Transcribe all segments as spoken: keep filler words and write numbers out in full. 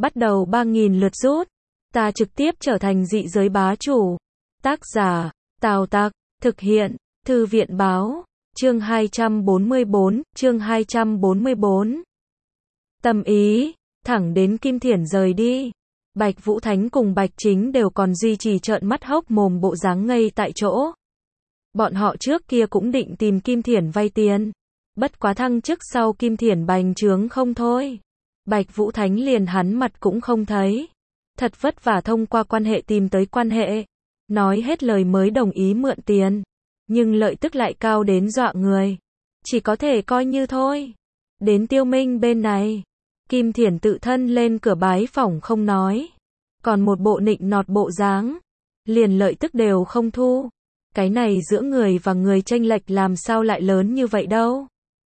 bắt đầu ba nghìn lượt rút. Ta trực tiếp trở thành dị giới bá chủ. Tác giả, Tào Tặc, thực hiện, Thư viện báo, chương hai trăm bốn mươi bốn, chương hai trăm bốn mươi bốn. Tâm ý, thẳng đến Kim Thiển rời đi. Bạch Vũ Thánh cùng Bạch Chính đều còn duy trì trợn mắt hốc mồm bộ dáng ngây tại chỗ. Bọn họ trước kia cũng định tìm Kim Thiển vay tiền. Bất quá thăng chức sau Kim Thiển bành trướng không thôi. Bạch Vũ Thánh liền hắn mặt cũng không thấy. Thật vất vả thông qua quan hệ tìm tới quan hệ. Nói hết lời mới đồng ý mượn tiền. Nhưng lợi tức lại cao đến dọa người. Chỉ có thể coi như thôi. Đến Tiêu Minh bên này. Kim Thiển tự thân lên cửa bái phỏng không nói. Còn một bộ nịnh nọt bộ dáng. Liền lợi tức đều không thu. Cái này giữa người và người chênh lệch làm sao lại lớn như vậy đâu.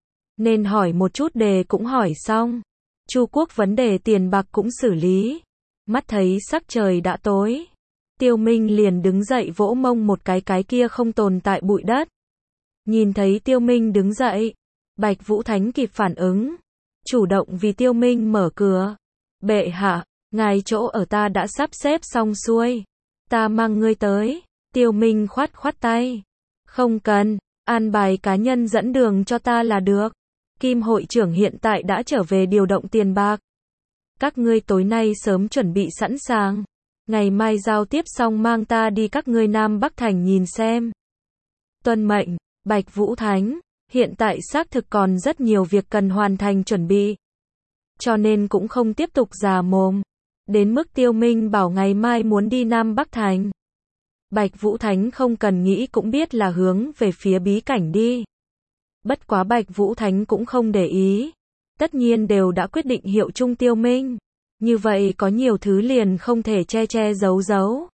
Nên hỏi một chút đề cũng hỏi xong. Chu Quốc vấn đề tiền bạc cũng xử lý. Mắt thấy sắc trời đã tối. Tiêu Minh liền đứng dậy vỗ mông một cái cái kia không tồn tại bụi đất. Nhìn thấy Tiêu Minh đứng dậy. Bạch Vũ Thánh kịp phản ứng. Chủ động vì Tiêu Minh mở cửa. Bệ hạ, ngài chỗ ở ta đã sắp xếp xong xuôi. Ta mang ngươi tới. Tiêu Minh khoát khoát tay. Không cần, an bài cá nhân dẫn đường cho ta là được. Kim hội trưởng hiện tại đã trở về điều động tiền bạc. Các ngươi tối nay sớm chuẩn bị sẵn sàng. Ngày mai giao tiếp xong mang ta đi các ngươi Nam Bắc Thành nhìn xem. Tuân mệnh, Bạch Vũ Thánh. Hiện tại xác thực còn rất nhiều việc cần hoàn thành chuẩn bị. Cho nên cũng không tiếp tục già mồm. Đến mức Tiêu Minh bảo ngày mai muốn đi Nam Bắc Thành. Bạch Vũ Thánh không cần nghĩ cũng biết là hướng về phía bí cảnh đi. Bất quá Bạch Vũ Thánh cũng không để ý. Tất nhiên đều đã quyết định hiệu chung Tiêu Minh. Như vậy có nhiều thứ liền không thể che che giấu giấu.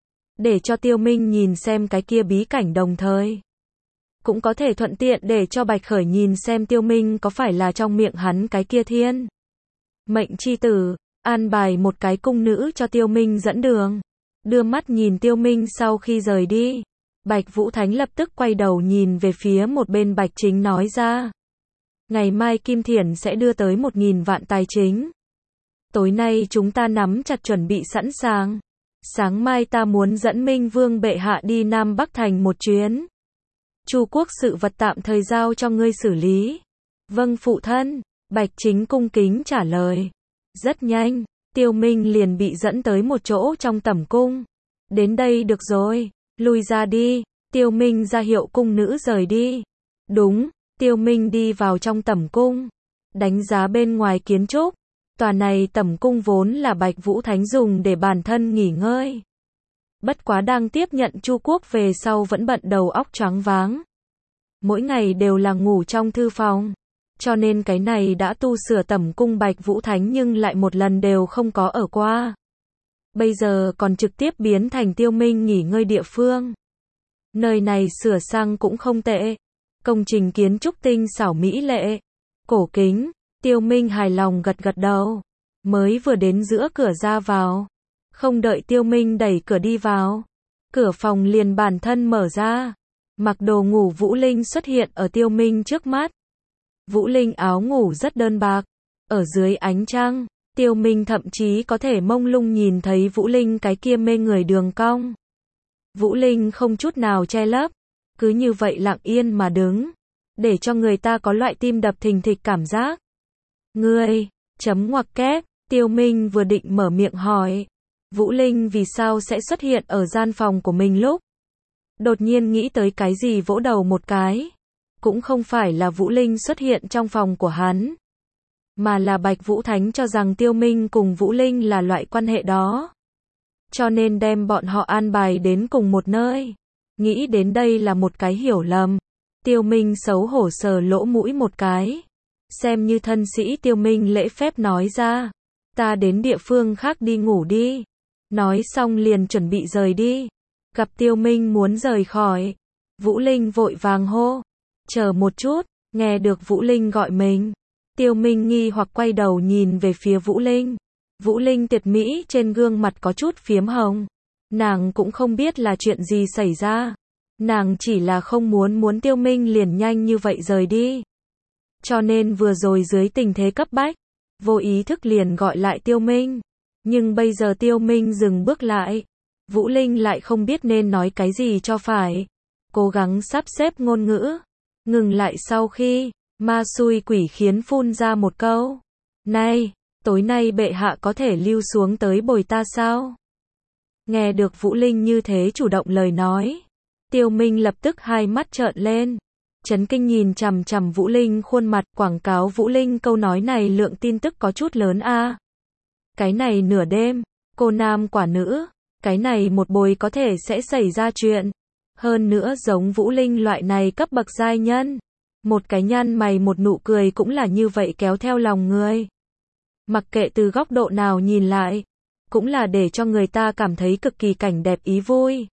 Để cho Tiêu Minh nhìn xem cái kia bí cảnh đồng thời. Cũng có thể thuận tiện để cho Bạch Khởi nhìn xem Tiêu Minh có phải là trong miệng hắn cái kia thiên mệnh chi tử, an bài một cái cung nữ cho Tiêu Minh dẫn đường. Đưa mắt nhìn Tiêu Minh sau khi rời đi. Bạch Vũ Thánh lập tức quay đầu nhìn về phía một bên Bạch Chính nói ra. Ngày mai Kim Thiển sẽ đưa tới một nghìn vạn tài chính. Tối nay chúng ta nắm chặt chuẩn bị sẵn sàng. Sáng mai ta muốn dẫn Minh Vương bệ hạ đi Nam Bắc Thành một chuyến. Chu Quốc sự vật tạm thời giao cho ngươi xử lý. Vâng phụ thân, Bạch Chính cung kính trả lời. Rất nhanh, Tiêu Minh liền bị dẫn tới một chỗ trong tẩm cung. Đến đây được rồi, lui ra đi. Tiêu Minh ra hiệu cung nữ rời đi. Đúng, Tiêu Minh đi vào trong tẩm cung. Đánh giá bên ngoài kiến trúc. Tòa này tẩm cung vốn là Bạch Vũ Thánh dùng để bản thân nghỉ ngơi. Bất quá đang tiếp nhận Chu Quốc về sau vẫn bận đầu óc choáng váng. Mỗi ngày đều là ngủ trong thư phòng. Cho nên cái này đã tu sửa tẩm cung Bạch Vũ Thánh nhưng lại một lần đều không có ở qua. Bây giờ còn trực tiếp biến thành Tiêu Minh nghỉ ngơi địa phương. Nơi này sửa sang cũng không tệ. Công trình kiến trúc tinh xảo mỹ lệ. Cổ kính, Tiêu Minh hài lòng gật gật đầu. Mới vừa đến giữa cửa ra vào. Không đợi Tiêu Minh đẩy cửa đi vào. Cửa phòng liền bản thân mở ra. Mặc đồ ngủ Vũ Linh xuất hiện ở Tiêu Minh trước mắt. Vũ Linh áo ngủ rất đơn bạc. Ở dưới ánh trăng, Tiêu Minh thậm chí có thể mông lung nhìn thấy Vũ Linh cái kia mê người đường cong. Vũ Linh không chút nào che lấp. Cứ như vậy lặng yên mà đứng. Để cho người ta có loại tim đập thình thịch cảm giác. Ngươi, chấm ngoặc kép, Tiêu Minh vừa định mở miệng hỏi. Vũ Linh vì sao sẽ xuất hiện ở gian phòng của mình lúc? Đột nhiên nghĩ tới cái gì vỗ đầu một cái. Cũng không phải là Vũ Linh xuất hiện trong phòng của hắn. Mà là Bạch Vũ Thánh cho rằng Tiêu Minh cùng Vũ Linh là loại quan hệ đó. Cho nên đem bọn họ an bài đến cùng một nơi. Nghĩ đến đây là một cái hiểu lầm. Tiêu Minh xấu hổ sờ lỗ mũi một cái. Xem như thân sĩ Tiêu Minh lễ phép nói ra. Ta đến địa phương khác đi ngủ đi. Nói xong liền chuẩn bị rời đi. Gặp Tiêu Minh muốn rời khỏi. Vũ Linh vội vàng hô. Chờ một chút, nghe được Vũ Linh gọi mình. Tiêu Minh nghi hoặc quay đầu nhìn về phía Vũ Linh. Vũ Linh tiệt mỹ trên gương mặt có chút phiếm hồng. Nàng cũng không biết là chuyện gì xảy ra. Nàng chỉ là không muốn muốn Tiêu Minh liền nhanh như vậy rời đi. Cho nên vừa rồi dưới tình thế cấp bách, vô ý thức liền gọi lại Tiêu Minh. Nhưng bây giờ Tiêu Minh dừng bước lại. Vũ Linh lại không biết nên nói cái gì cho phải. Cố gắng sắp xếp ngôn ngữ. Ngừng lại sau khi, ma xui quỷ khiến phun ra một câu. Này, tối nay bệ hạ có thể lưu xuống tới bồi ta sao? Nghe được Vũ Linh như thế chủ động lời nói. Tiêu Minh lập tức hai mắt trợn lên. Chấn kinh nhìn chằm chằm Vũ Linh khuôn mặt, quảng cáo Vũ Linh câu nói này lượng tin tức có chút lớn a. Cái này nửa đêm, cô nam quả nữ, cái này một bồi có thể sẽ xảy ra chuyện. Hơn nữa giống Vũ Linh loại này cấp bậc giai nhân. Một cái nhăn mày một nụ cười cũng là như vậy kéo theo lòng người. Mặc kệ từ góc độ nào nhìn lại, cũng là để cho người ta cảm thấy cực kỳ cảnh đẹp ý vui.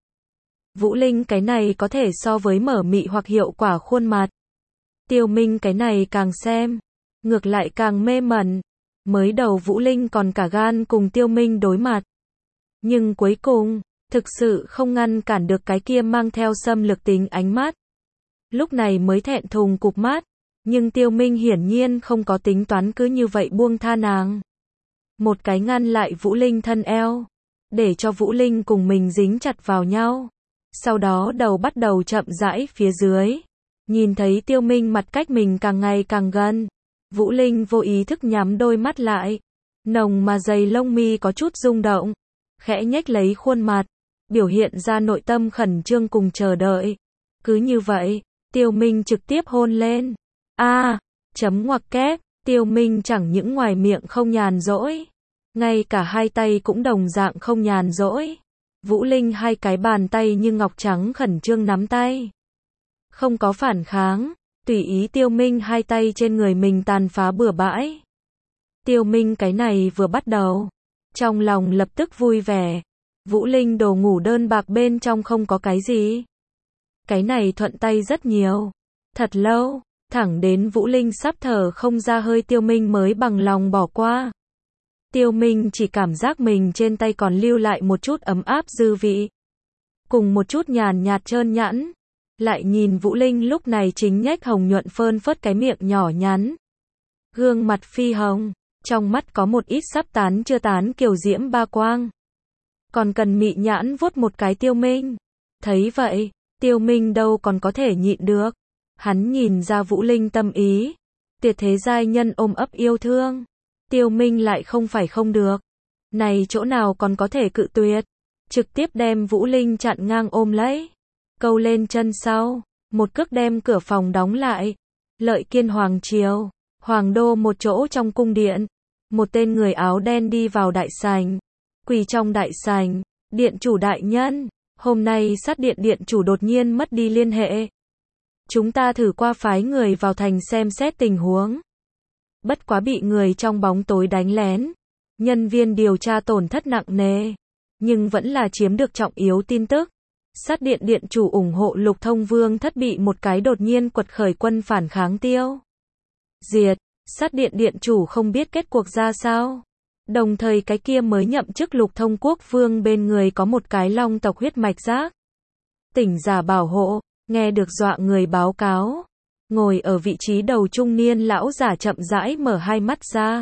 Vũ Linh cái này có thể so với mở mị hoặc hiệu quả khuôn mặt. Tiêu Minh cái này càng xem, ngược lại càng mê mẩn. Mới đầu Vũ Linh còn cả gan cùng Tiêu Minh đối mặt. Nhưng cuối cùng, thực sự không ngăn cản được cái kia mang theo xâm lược tính ánh mắt. Lúc này mới thẹn thùng cụp mắt. Nhưng Tiêu Minh hiển nhiên không có tính toán cứ như vậy buông tha nàng. Một cái ngăn lại Vũ Linh thân eo. Để cho Vũ Linh cùng mình dính chặt vào nhau. Sau đó đầu bắt đầu chậm rãi phía dưới. Nhìn thấy Tiêu Minh mặt cách mình càng ngày càng gần. Vũ Linh vô ý thức nhắm đôi mắt lại. Nồng mà dày lông mi có chút rung động. Khẽ nhếch lấy khuôn mặt. Biểu hiện ra nội tâm khẩn trương cùng chờ đợi. Cứ như vậy, Tiêu Minh trực tiếp hôn lên. A, à, chấm ngoặc kép, Tiêu Minh chẳng những ngoài miệng không nhàn rỗi. Ngay cả hai tay cũng đồng dạng không nhàn rỗi. Vũ Linh hai cái bàn tay như ngọc trắng khẩn trương nắm tay. Không có phản kháng, tùy ý Tiêu Minh hai tay trên người mình tàn phá bừa bãi. Tiêu Minh cái này vừa bắt đầu, trong lòng lập tức vui vẻ. Vũ Linh đồ ngủ đơn bạc bên trong không có cái gì. Cái này thuận tay rất nhiều. Thật lâu, thẳng đến Vũ Linh sắp thở không ra hơi Tiêu Minh mới bằng lòng bỏ qua. Tiêu Minh chỉ cảm giác mình trên tay còn lưu lại một chút ấm áp dư vị. Cùng một chút nhàn nhạt trơn nhẵn. Lại nhìn Vũ Linh lúc này chính nhếch hồng nhuận phơn phớt cái miệng nhỏ nhắn. Gương mặt phi hồng, trong mắt có một ít sắp tán chưa tán kiều diễm ba quang. Còn cần mị nhãn vuốt một cái Tiêu Minh. Thấy vậy, Tiêu Minh đâu còn có thể nhịn được. Hắn nhìn ra Vũ Linh tâm ý. Tuyệt thế giai nhân ôm ấp yêu thương. Tiêu Minh lại không phải không được. Này chỗ nào còn có thể cự tuyệt. Trực tiếp đem Vũ Linh chặn ngang ôm lấy. Câu lên chân sau. Một cước đem cửa phòng đóng lại. Lợi Kiên Hoàng Triều. Hoàng đô một chỗ trong cung điện. Một tên người áo đen đi vào đại sảnh. Quỳ trong đại sảnh. Điện chủ đại nhân. Hôm nay sát điện điện chủ đột nhiên mất đi liên hệ. Chúng ta thử qua phái người vào thành xem xét tình huống. Bất quá bị người trong bóng tối đánh lén. Nhân viên điều tra tổn thất nặng nề. Nhưng vẫn là chiếm được trọng yếu tin tức. Sát điện điện chủ ủng hộ Lục Thông Vương thất bị một cái đột nhiên quật khởi quân phản kháng tiêu diệt. Sát điện điện chủ không biết kết cuộc ra sao. Đồng thời cái kia mới nhậm chức Lục Thông Quốc Vương bên người có một cái long tộc huyết mạch giác tỉnh giả bảo hộ. Nghe được dọa người báo cáo. Ngồi ở vị trí đầu trung niên lão giả chậm rãi mở hai mắt ra.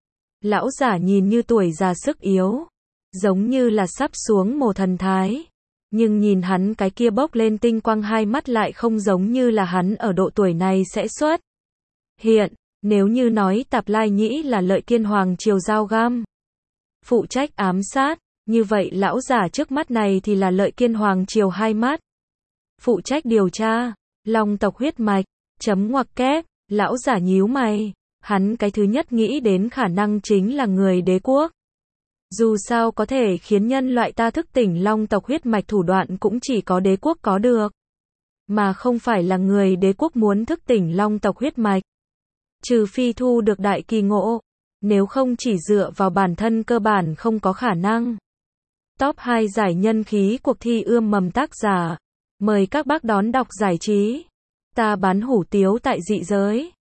Lão giả nhìn như tuổi già sức yếu. Giống như là sắp xuống mồ thần thái. Nhưng nhìn hắn cái kia bốc lên tinh quang hai mắt lại không giống như là hắn ở độ tuổi này sẽ xuất hiện. Nếu như nói Tạp Lai Nhĩ là Lợi Kiên Hoàng Triều Giao Găm. Phụ trách ám sát. Như vậy lão giả trước mắt này thì là Lợi Kiên Hoàng Triều hai mắt. Phụ trách điều tra. Long tộc huyết mạch. Chấm ngoặc kép. Lão giả nhíu mày. Hắn cái thứ nhất nghĩ đến khả năng chính là người đế quốc. Dù sao có thể khiến nhân loại ta thức tỉnh long tộc huyết mạch thủ đoạn cũng chỉ có đế quốc có được. Mà không phải là người đế quốc muốn thức tỉnh long tộc huyết mạch. Trừ phi thu được đại kỳ ngộ. Nếu không chỉ dựa vào bản thân cơ bản không có khả năng. Top hai giải nhân khí cuộc thi ươm mầm tác giả. Mời các bác đón đọc giải trí. Ta bán hủ tiếu tại dị giới.